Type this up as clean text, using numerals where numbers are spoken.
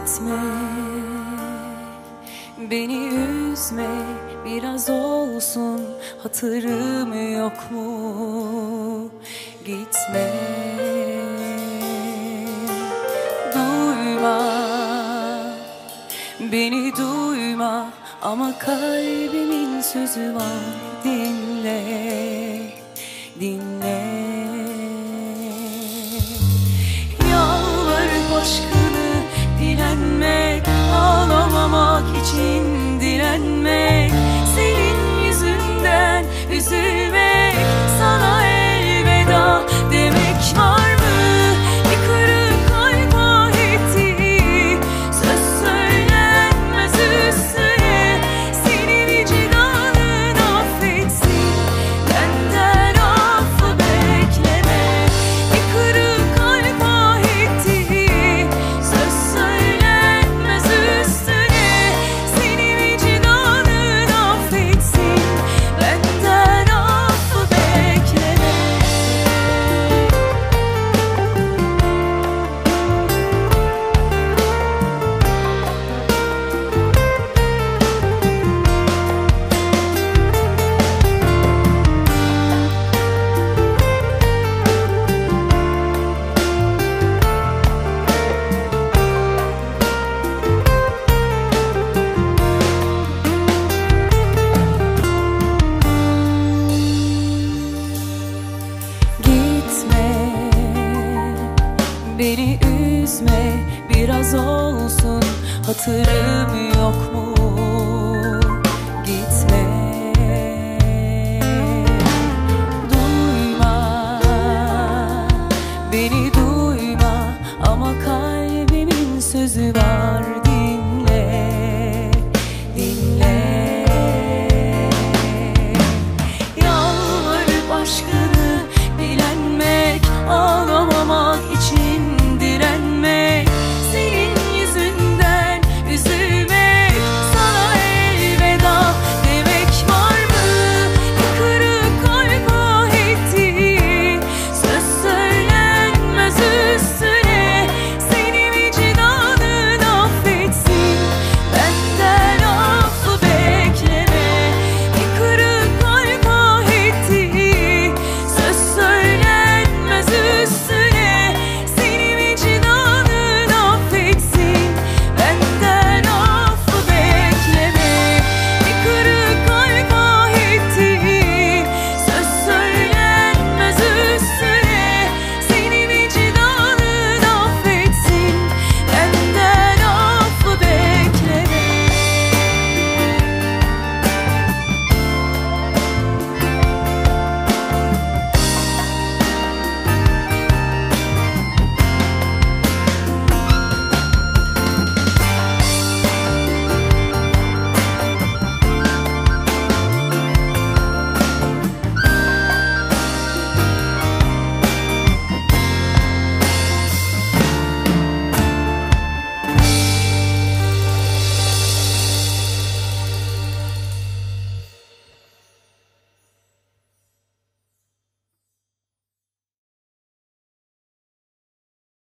Gitme, beni üzme, biraz olsun hatırım yok mu? Gitme, duyma, beni duyma, ama kalbimin sözü var. Dinle, dinle. Yalvarıp aşkını dilenmek, ağlamamak için direnmek, senin yüzünden üzülmek, sana elveda demek var mı? Bir kırık kalp ahetti, söz söylenmez üstüne, seni vicdanın affetsin, benden affı bekleme. Bir kırık kalp ahetti, söz söylenmez üstüne, seni vicdanın affetsin, benden affı bekleme. Beni üzme, biraz olsun hatırım yok mu? Gitme, duyma, beni duyma, ama kalbimin sözü var.